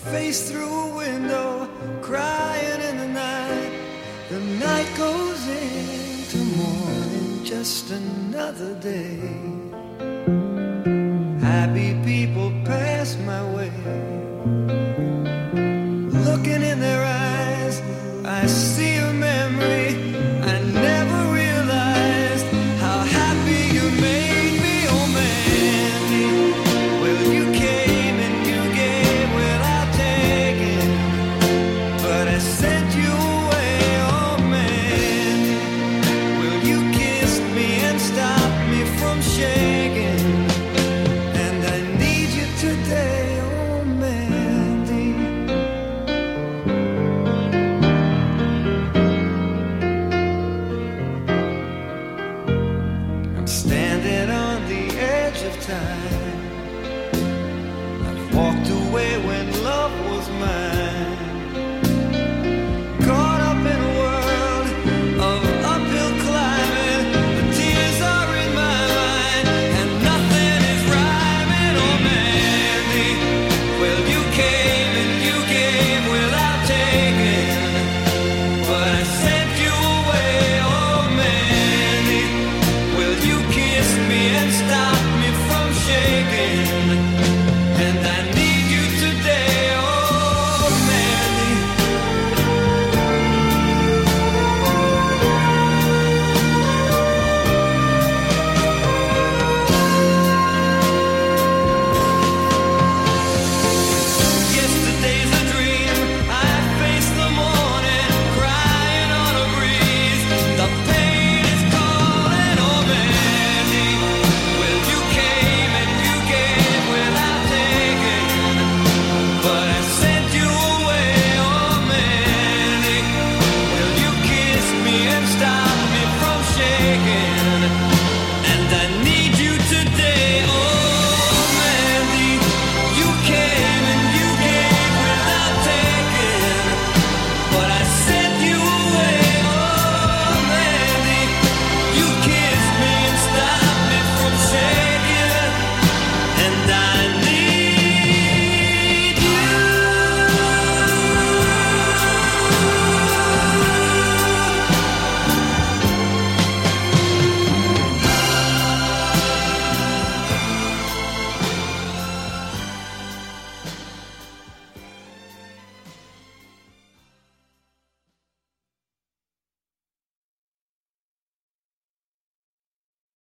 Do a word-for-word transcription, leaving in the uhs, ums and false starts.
face through a window, crying in the night. The night goes into morning, just another day. Happy people pass my way. Looking in their eyes, I see a memory. I never realized how happy you made me, oh Mandy. Well, you came and you gave without taking, but I sent you away, oh Mandy. Well, you kissed me and stopped me from shaking, and I need you today, oh Mandy. I'm standing on the edge of time. I've walked away when love was mine. Caught up in a world of uphill climbing. The tears are in my mind, and nothing is rhyming, oh Mandy. Well, you came and you gave without taking, but I sent you away, oh Mandy. Well, you kissed me and stopped me from shaking, and I need you today, oh Mandy. Yesterday's a dream. I face the morning, crying on a breeze. The pain is calling, oh Mandy. Well, you came and you gave without taking, but